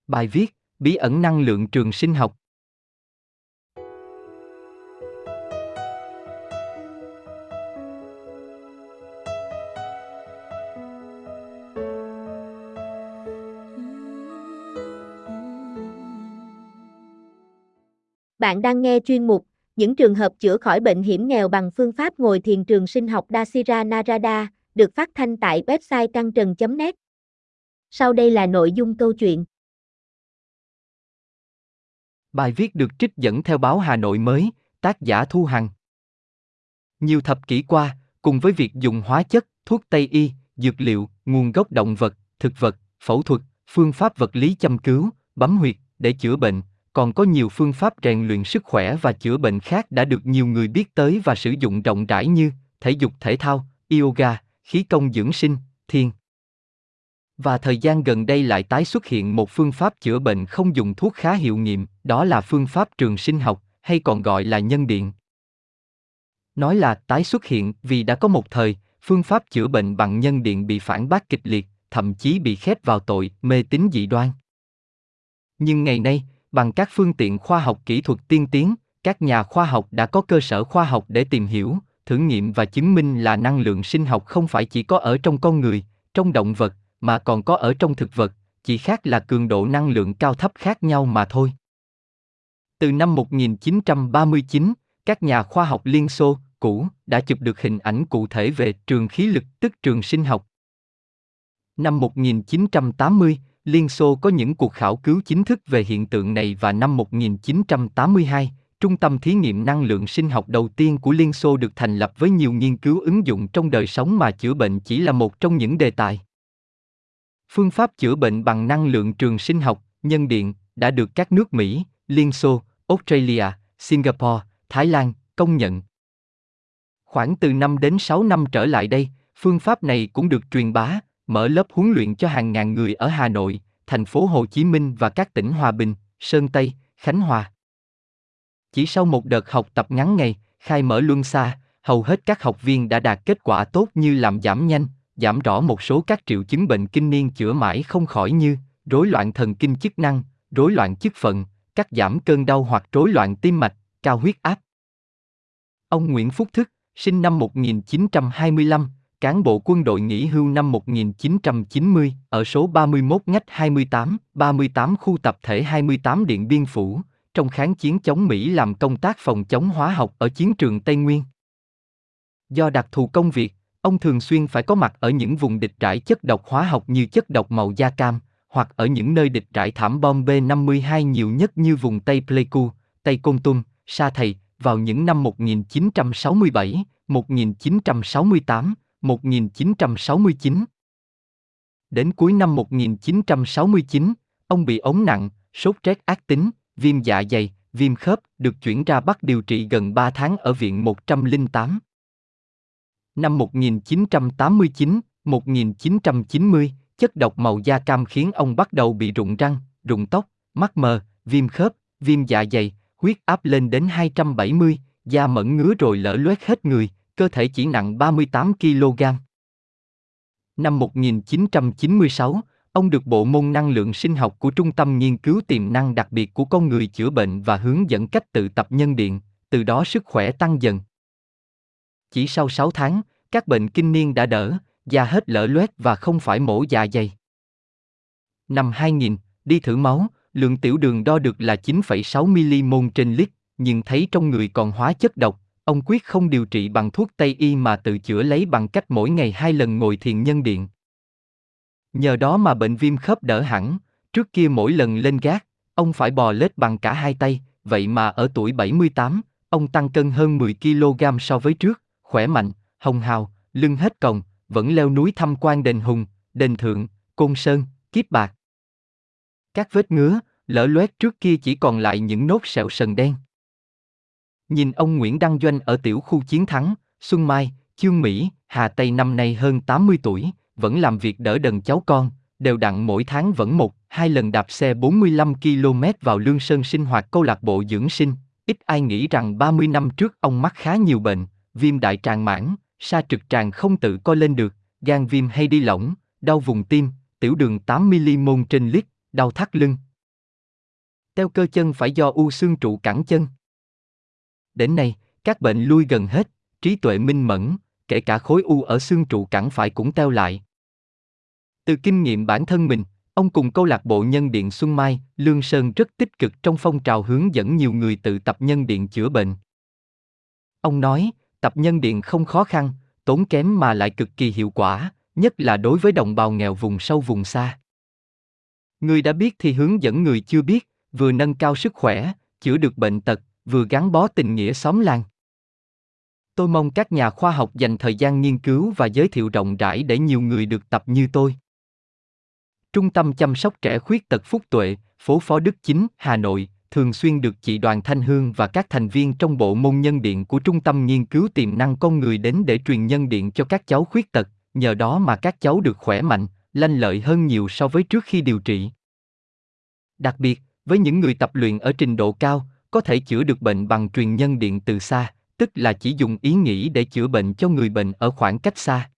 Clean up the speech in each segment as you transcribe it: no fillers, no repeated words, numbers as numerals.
Bài viết, bí ẩn năng lượng trường sinh học. Bạn đang nghe chuyên mục Những trường hợp chữa khỏi bệnh hiểm nghèo bằng phương pháp ngồi thiền trường sinh học Dasira Narada, được phát thanh tại website cangtrần.net. Sau đây là nội dung câu chuyện. Bài viết được trích dẫn theo báo Hà Nội mới, tác giả Thu Hằng. Nhiều thập kỷ qua, cùng với việc dùng hóa chất, thuốc Tây y, dược liệu, nguồn gốc động vật, thực vật, phẫu thuật, phương pháp vật lý châm cứu, bấm huyệt để chữa bệnh, còn có nhiều phương pháp rèn luyện sức khỏe và chữa bệnh khác đã được nhiều người biết tới và sử dụng rộng rãi như thể dục thể thao, yoga, khí công dưỡng sinh, thiền. Và thời gian gần đây lại tái xuất hiện một phương pháp chữa bệnh không dùng thuốc khá hiệu nghiệm, đó là phương pháp trường sinh học, hay còn gọi là nhân điện. Nói là tái xuất hiện vì đã có một thời, phương pháp chữa bệnh bằng nhân điện bị phản bác kịch liệt, thậm chí bị khép vào tội mê tín dị đoan. Nhưng ngày nay, bằng các phương tiện khoa học kỹ thuật tiên tiến, các nhà khoa học đã có cơ sở khoa học để tìm hiểu, thử nghiệm và chứng minh là năng lượng sinh học không phải chỉ có ở trong con người, trong động vật, mà còn có ở trong thực vật, chỉ khác là cường độ năng lượng cao thấp khác nhau mà thôi. Từ năm 1939, các nhà khoa học Liên Xô, cũ, đã chụp được hình ảnh cụ thể về trường khí lực tức trường sinh học. Năm 1980, Liên Xô có những cuộc khảo cứu chính thức về hiện tượng này và năm 1982, Trung tâm thí nghiệm năng lượng sinh học đầu tiên của Liên Xô được thành lập với nhiều nghiên cứu ứng dụng trong đời sống mà chữa bệnh chỉ là một trong những đề tài. Phương pháp chữa bệnh bằng năng lượng trường sinh học, nhân điện, đã được các nước Mỹ, Liên Xô, Australia, Singapore, Thái Lan công nhận. Khoảng từ 5 đến 6 năm trở lại đây, phương pháp này cũng được truyền bá, mở lớp huấn luyện cho hàng ngàn người ở Hà Nội, thành phố Hồ Chí Minh và các tỉnh Hòa Bình, Sơn Tây, Khánh Hòa. Chỉ sau một đợt học tập ngắn ngày, khai mở luân xa, hầu hết các học viên đã đạt kết quả tốt như làm giảm nhanh, giảm rõ một số các triệu chứng bệnh kinh niên chữa mãi không khỏi như rối loạn thần kinh chức năng, rối loạn chức phận, cắt giảm cơn đau hoặc rối loạn tim mạch, cao huyết áp. Ông Nguyễn Phúc Thức, sinh năm 1925, cán bộ quân đội nghỉ hưu năm 1990, ở số 31 ngách 28, 38 khu tập thể 28 Điện Biên Phủ, trong kháng chiến chống Mỹ làm công tác phòng chống hóa học ở chiến trường Tây Nguyên. Do đặc thù công việc, ông thường xuyên phải có mặt ở những vùng địch rải chất độc hóa học như chất độc màu da cam, hoặc ở những nơi địch rải thảm bom B-52 nhiều nhất như vùng Tây Pleiku, Tây Côn Tum, Sa Thầy, vào những năm 1967, 1968, 1969. Đến cuối năm 1969, ông bị ốm nặng, sốt rét ác tính, viêm dạ dày, viêm khớp, được chuyển ra Bắc điều trị gần 3 tháng ở viện 108. Năm 1989, 1990, chất độc màu da cam khiến ông bắt đầu bị rụng răng, rụng tóc, mắt mờ, viêm khớp, viêm dạ dày, huyết áp lên đến 270, da mẩn ngứa rồi lở loét hết người, cơ thể chỉ nặng 38 kg. Năm 1996, ông được bộ môn năng lượng sinh học của Trung tâm Nghiên cứu Tiềm năng đặc biệt của con người chữa bệnh và hướng dẫn cách tự tập nhân điện, từ đó sức khỏe tăng dần. Chỉ sau 6 tháng, các bệnh kinh niên đã đỡ, da hết lở loét và không phải mổ dạ dày. Năm 2000, đi thử máu, lượng tiểu đường đo được là 9,6 mmol trên lít, nhưng thấy trong người còn hóa chất độc, ông quyết không điều trị bằng thuốc Tây y mà tự chữa lấy bằng cách mỗi ngày 2 lần ngồi thiền nhân điện. Nhờ đó mà bệnh viêm khớp đỡ hẳn, trước kia mỗi lần lên gác, ông phải bò lết bằng cả hai tay, vậy mà ở tuổi 78, ông tăng cân hơn 10 kg so với trước, khỏe mạnh, hồng hào, lưng hết còng, vẫn leo núi tham quan đền Hùng, đền Thượng, Côn Sơn, Kiếp Bạc. Các vết ngứa, lở loét trước kia chỉ còn lại những nốt sẹo sần đen. Nhìn ông Nguyễn Đăng Doanh ở tiểu khu Chiến Thắng, Xuân Mai, Chương Mỹ, Hà Tây năm nay hơn 80 tuổi, vẫn làm việc đỡ đần cháu con, đều đặn mỗi tháng vẫn 1-2 lần đạp xe 45 km vào Lương Sơn sinh hoạt câu lạc bộ dưỡng sinh. Ít ai nghĩ rằng 30 năm trước ông mắc khá nhiều bệnh, viêm đại tràng mãn, sa trực tràng không tự co lên được, gan viêm hay đi lỏng, đau vùng tim, tiểu đường 8 mmol trên lít, đau thắt lưng, Teo cơ chân phải do u xương trụ cẳng chân. Đến nay, các bệnh lui gần hết, trí tuệ minh mẫn, kể cả khối u ở xương trụ cẳng phải cũng teo lại. Từ kinh nghiệm bản thân mình, ông cùng câu lạc bộ Nhân điện Xuân Mai, Lương Sơn rất tích cực trong phong trào hướng dẫn nhiều người tự tập nhân điện chữa bệnh. Ông nói, tập nhân điện không khó khăn, tốn kém mà lại cực kỳ hiệu quả, nhất là đối với đồng bào nghèo vùng sâu vùng xa. Người đã biết thì hướng dẫn người chưa biết, vừa nâng cao sức khỏe, chữa được bệnh tật, vừa gắn bó tình nghĩa xóm làng. Tôi mong các nhà khoa học dành thời gian nghiên cứu và giới thiệu rộng rãi để nhiều người được tập như tôi. Trung tâm chăm sóc trẻ khuyết tật Phúc Tuệ, phố Phó Đức Chính, Hà Nội, thường xuyên được chị Đoàn Thanh Hương và các thành viên trong bộ môn nhân điện của Trung tâm nghiên cứu tiềm năng con người đến để truyền nhân điện cho các cháu khuyết tật, nhờ đó mà các cháu được khỏe mạnh, lanh lợi hơn nhiều so với trước khi điều trị. Đặc biệt, với những người tập luyện ở trình độ cao, có thể chữa được bệnh bằng truyền nhân điện từ xa, tức là chỉ dùng ý nghĩ để chữa bệnh cho người bệnh ở khoảng cách xa.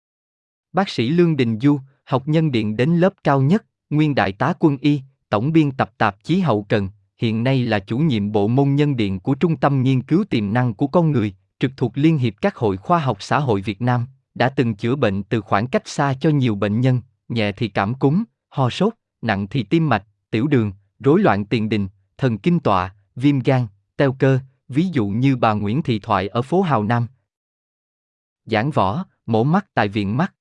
Bác sĩ Lương Đình Du, học nhân điện đến lớp cao nhất, nguyên đại tá quân y, tổng biên tập tạp chí Hậu Cần, hiện nay là chủ nhiệm bộ môn nhân điện của Trung tâm Nghiên cứu Tiềm năng của con người, trực thuộc Liên hiệp các hội khoa học xã hội Việt Nam, đã từng chữa bệnh từ khoảng cách xa cho nhiều bệnh nhân, nhẹ thì cảm cúm, ho sốt, nặng thì tim mạch, tiểu đường, rối loạn tiền đình, thần kinh tọa, viêm gan, teo cơ, ví dụ như bà Nguyễn Thị Thoại ở phố Hào Nam. Giảng võ, mổ mắt tại Viện Mắt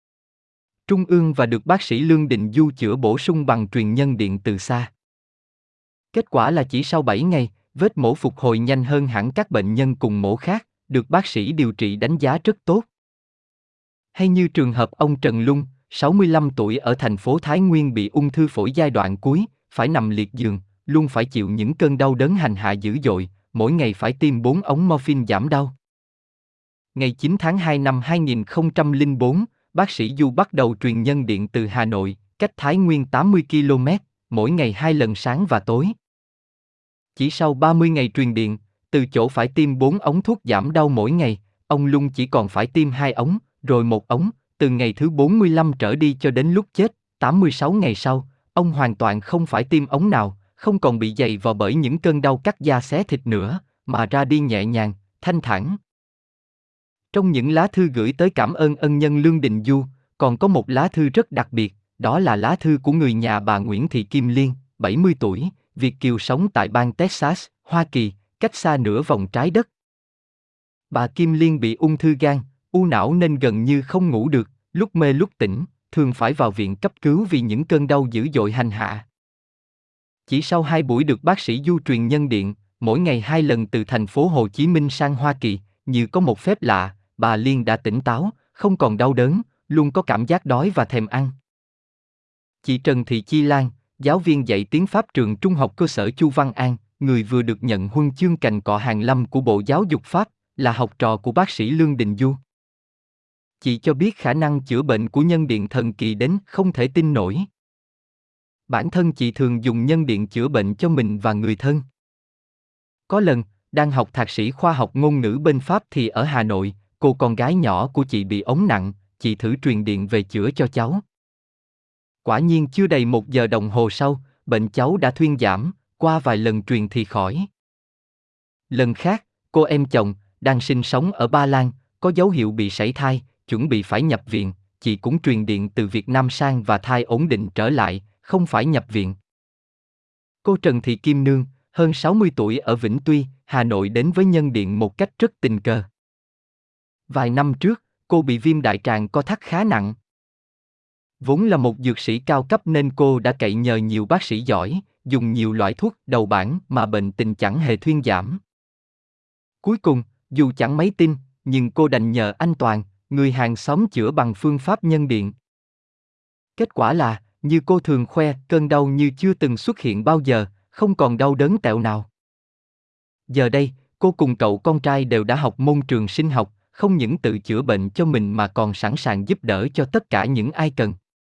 Trung ương và được bác sĩ Lương Đình Du chữa bổ sung bằng truyền nhân điện từ xa. Kết quả là chỉ sau 7 ngày, vết mổ phục hồi nhanh hơn hẳn các bệnh nhân cùng mổ khác, được bác sĩ điều trị đánh giá rất tốt. Hay như trường hợp ông Trần Lung, 65 tuổi ở thành phố Thái Nguyên bị ung thư phổi giai đoạn cuối, phải nằm liệt giường, luôn phải chịu những cơn đau đớn hành hạ dữ dội, mỗi ngày phải tiêm 4 ống morphine giảm đau. Ngày 9 tháng 2 năm 2004, bác sĩ Du bắt đầu truyền nhân điện từ Hà Nội, cách Thái Nguyên 80 km, mỗi ngày 2 lần sáng và tối. Chỉ sau 30 ngày truyền điện, từ chỗ phải tiêm 4 ống thuốc giảm đau mỗi ngày, ông Lung chỉ còn phải tiêm 2 ống, rồi 1 ống, từ ngày thứ 45 trở đi cho đến lúc chết, 86 ngày sau, ông hoàn toàn không phải tiêm ống nào, không còn bị dày vò bởi những cơn đau cắt da xé thịt nữa, mà ra đi nhẹ nhàng, thanh thản. Trong những lá thư gửi tới cảm ơn ân nhân Lương Đình Du, còn có một lá thư rất đặc biệt, đó là lá thư của người nhà bà Nguyễn Thị Kim Liên, 70 tuổi, Việt kiều sống tại bang Texas, Hoa Kỳ, cách xa nửa vòng trái đất. Bà Kim Liên bị ung thư gan, u não nên gần như không ngủ được, lúc mê lúc tỉnh, thường phải vào viện cấp cứu vì những cơn đau dữ dội hành hạ. Chỉ sau 2 buổi được bác sĩ Du truyền nhân điện, mỗi ngày 2 lần từ thành phố Hồ Chí Minh sang Hoa Kỳ, như có một phép lạ, bà Liên đã tỉnh táo, không còn đau đớn, luôn có cảm giác đói và thèm ăn. Chị Trần Thị Chi Lan, giáo viên dạy tiếng Pháp trường Trung học cơ sở Chu Văn An, người vừa được nhận huân chương cành cọ hạng lâm của Bộ Giáo dục Pháp, là học trò của bác sĩ Lương Đình Du. Chị cho biết khả năng chữa bệnh của nhân điện thần kỳ đến không thể tin nổi. Bản thân chị thường dùng nhân điện chữa bệnh cho mình và người thân. Có lần, đang học thạc sĩ khoa học ngôn ngữ bên Pháp thì ở Hà Nội, cô con gái nhỏ của chị bị ống nặng, chị thử truyền điện về chữa cho cháu. Quả nhiên chưa đầy 1 giờ đồng hồ sau, bệnh cháu đã thuyên giảm, qua vài lần truyền thì khỏi. Lần khác, cô em chồng, đang sinh sống ở Ba Lan, có dấu hiệu bị sảy thai, chuẩn bị phải nhập viện, chị cũng truyền điện từ Việt Nam sang và thai ổn định trở lại, không phải nhập viện. Cô Trần Thị Kim Nương, hơn 60 tuổi ở Vĩnh Tuy, Hà Nội đến với nhân điện một cách rất tình cờ. Vài năm trước, cô bị viêm đại tràng co thắt khá nặng. Vốn là một dược sĩ cao cấp nên cô đã cậy nhờ nhiều bác sĩ giỏi, dùng nhiều loại thuốc đầu bảng mà bệnh tình chẳng hề thuyên giảm. Cuối cùng, dù chẳng mấy tin, nhưng cô đành nhờ anh Toàn, người hàng xóm chữa bằng phương pháp nhân điện. Kết quả là, như cô thường khoe, cơn đau như chưa từng xuất hiện bao giờ, không còn đau đớn tẹo nào. Giờ đây, cô cùng cậu con trai đều đã học môn trường sinh học, không những tự chữa bệnh cho mình mà còn sẵn sàng giúp đỡ cho tất cả những ai cần.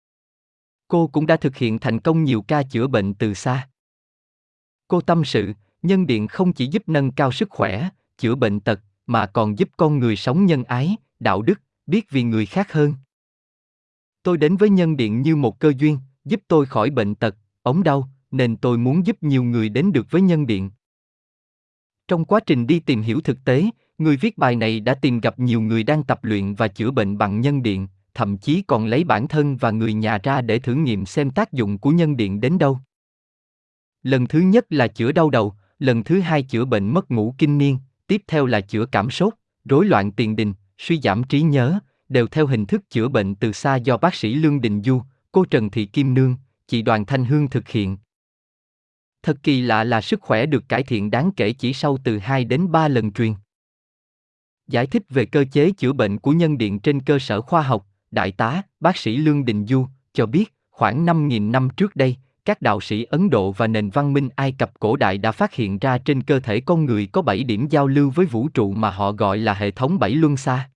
Cô cũng đã thực hiện thành công nhiều ca chữa bệnh từ xa. Cô tâm sự, nhân điện không chỉ giúp nâng cao sức khỏe, chữa bệnh tật, mà còn giúp con người sống nhân ái, đạo đức, biết vì người khác hơn. Tôi đến với nhân điện như một cơ duyên, giúp tôi khỏi bệnh tật, ốm đau, nên tôi muốn giúp nhiều người đến được với nhân điện. Trong quá trình đi tìm hiểu thực tế, người viết bài này đã tìm gặp nhiều người đang tập luyện và chữa bệnh bằng nhân điện, thậm chí còn lấy bản thân và người nhà ra để thử nghiệm xem tác dụng của nhân điện đến đâu. Lần thứ nhất là chữa đau đầu, lần thứ hai chữa bệnh mất ngủ kinh niên, tiếp theo là chữa cảm sốt, rối loạn tiền đình, suy giảm trí nhớ, đều theo hình thức chữa bệnh từ xa do bác sĩ Lương Đình Du, cô Trần Thị Kim Nương, chị Đoàn Thanh Hương thực hiện. Thật kỳ lạ là sức khỏe được cải thiện đáng kể chỉ sau từ 2 đến 3 lần truyền. Giải thích về cơ chế chữa bệnh của nhân điện trên cơ sở khoa học, Đại tá, bác sĩ Lương Đình Du, cho biết, khoảng 5.000 năm trước đây, các đạo sĩ Ấn Độ và nền văn minh Ai Cập cổ đại đã phát hiện ra trên cơ thể con người có 7 điểm giao lưu với vũ trụ mà họ gọi là hệ thống 7 luân xa.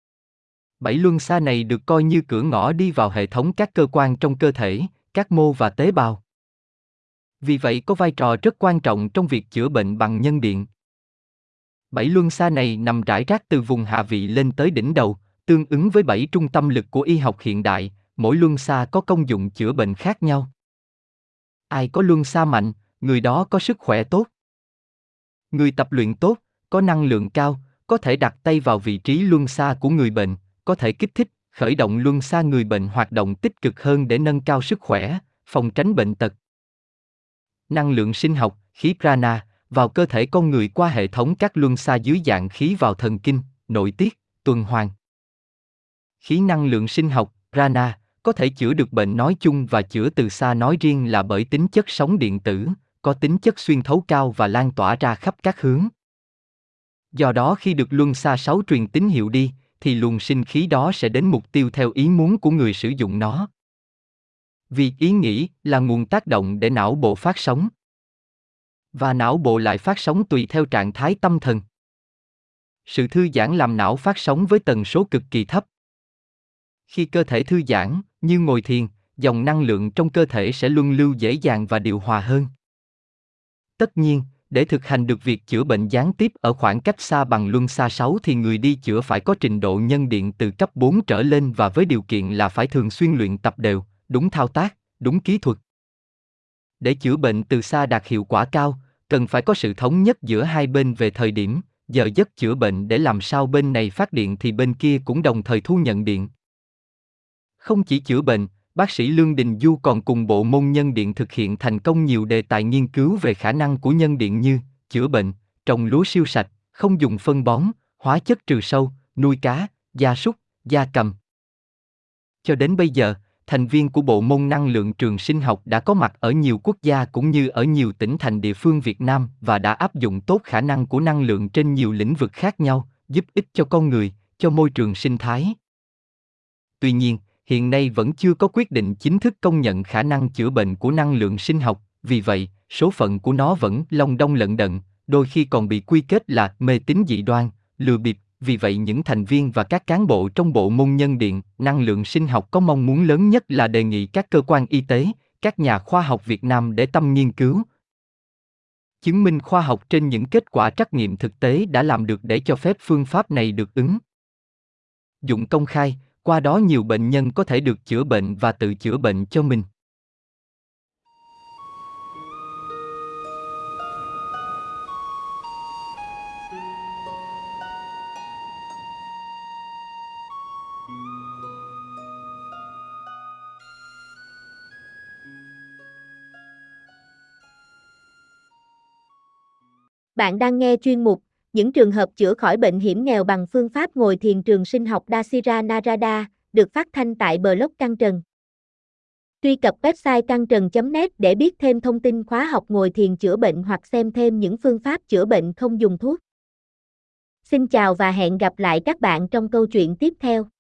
7 luân xa này được coi như cửa ngõ đi vào hệ thống các cơ quan trong cơ thể, các mô và tế bào. Vì vậy có vai trò rất quan trọng trong việc chữa bệnh bằng nhân điện. 7 luân xa này nằm rải rác từ vùng hạ vị lên tới đỉnh đầu, tương ứng với 7 trung tâm lực của y học hiện đại, mỗi luân xa có công dụng chữa bệnh khác nhau. Ai có luân xa mạnh, người đó có sức khỏe tốt. Người tập luyện tốt, có năng lượng cao, có thể đặt tay vào vị trí luân xa của người bệnh, có thể kích thích, khởi động luân xa người bệnh hoạt động tích cực hơn để nâng cao sức khỏe, phòng tránh bệnh tật. Năng lượng sinh học, khí prana, vào cơ thể con người qua hệ thống các luân xa dưới dạng khí vào thần kinh, nội tiết, tuần hoàn. Khí năng lượng sinh học, prana, có thể chữa được bệnh nói chung và chữa từ xa nói riêng là bởi tính chất sóng điện tử, có tính chất xuyên thấu cao và lan tỏa ra khắp các hướng. Do đó khi được luân xa 6 truyền tín hiệu đi, thì luồng sinh khí đó sẽ đến mục tiêu theo ý muốn của người sử dụng nó. Vì ý nghĩ là nguồn tác động để não bộ phát sóng. Và não bộ lại phát sóng tùy theo trạng thái tâm thần. Sự thư giãn làm não phát sóng với tần số cực kỳ thấp. Khi cơ thể thư giãn, như ngồi thiền, dòng năng lượng trong cơ thể sẽ luân lưu dễ dàng và điều hòa hơn. Tất nhiên, để thực hành được việc chữa bệnh gián tiếp ở khoảng cách xa bằng luân xa 6 thì người đi chữa phải có trình độ nhân điện từ cấp 4 trở lên và với điều kiện là phải thường xuyên luyện tập đều, đúng thao tác, đúng kỹ thuật. Để chữa bệnh từ xa đạt hiệu quả cao, cần phải có sự thống nhất giữa hai bên về thời điểm, giờ giấc chữa bệnh để làm sao bên này phát điện thì bên kia cũng đồng thời thu nhận điện. Không chỉ chữa bệnh, bác sĩ Lương Đình Du còn cùng bộ môn nhân điện thực hiện thành công nhiều đề tài nghiên cứu về khả năng của nhân điện như chữa bệnh, trồng lúa siêu sạch, không dùng phân bón, hóa chất trừ sâu, nuôi cá, gia súc, gia cầm. Cho đến bây giờ, thành viên của bộ môn năng lượng trường sinh học đã có mặt ở nhiều quốc gia cũng như ở nhiều tỉnh thành địa phương Việt Nam và đã áp dụng tốt khả năng của năng lượng trên nhiều lĩnh vực khác nhau, giúp ích cho con người, cho môi trường sinh thái. Tuy nhiên, hiện nay vẫn chưa có quyết định chính thức công nhận khả năng chữa bệnh của năng lượng sinh học, vì vậy, số phận của nó vẫn long đong lận đận, đôi khi còn bị quy kết là mê tín dị đoan, lừa bịp. Vì vậy những thành viên và các cán bộ trong bộ môn nhân điện, năng lượng sinh học có mong muốn lớn nhất là đề nghị các cơ quan y tế, các nhà khoa học Việt Nam để tâm nghiên cứu, chứng minh khoa học trên những kết quả trắc nghiệm thực tế đã làm được để cho phép phương pháp này được ứng dụng công khai, qua đó nhiều bệnh nhân có thể được chữa bệnh và tự chữa bệnh cho mình. Bạn đang nghe chuyên mục Những trường hợp chữa khỏi bệnh hiểm nghèo bằng phương pháp ngồi thiền trường sinh học Dasira Narada, được phát thanh tại blog Căng Trần. Truy cập website cangtrần.net để biết thêm thông tin khóa học ngồi thiền chữa bệnh hoặc xem thêm những phương pháp chữa bệnh không dùng thuốc. Xin chào và hẹn gặp lại các bạn trong câu chuyện tiếp theo.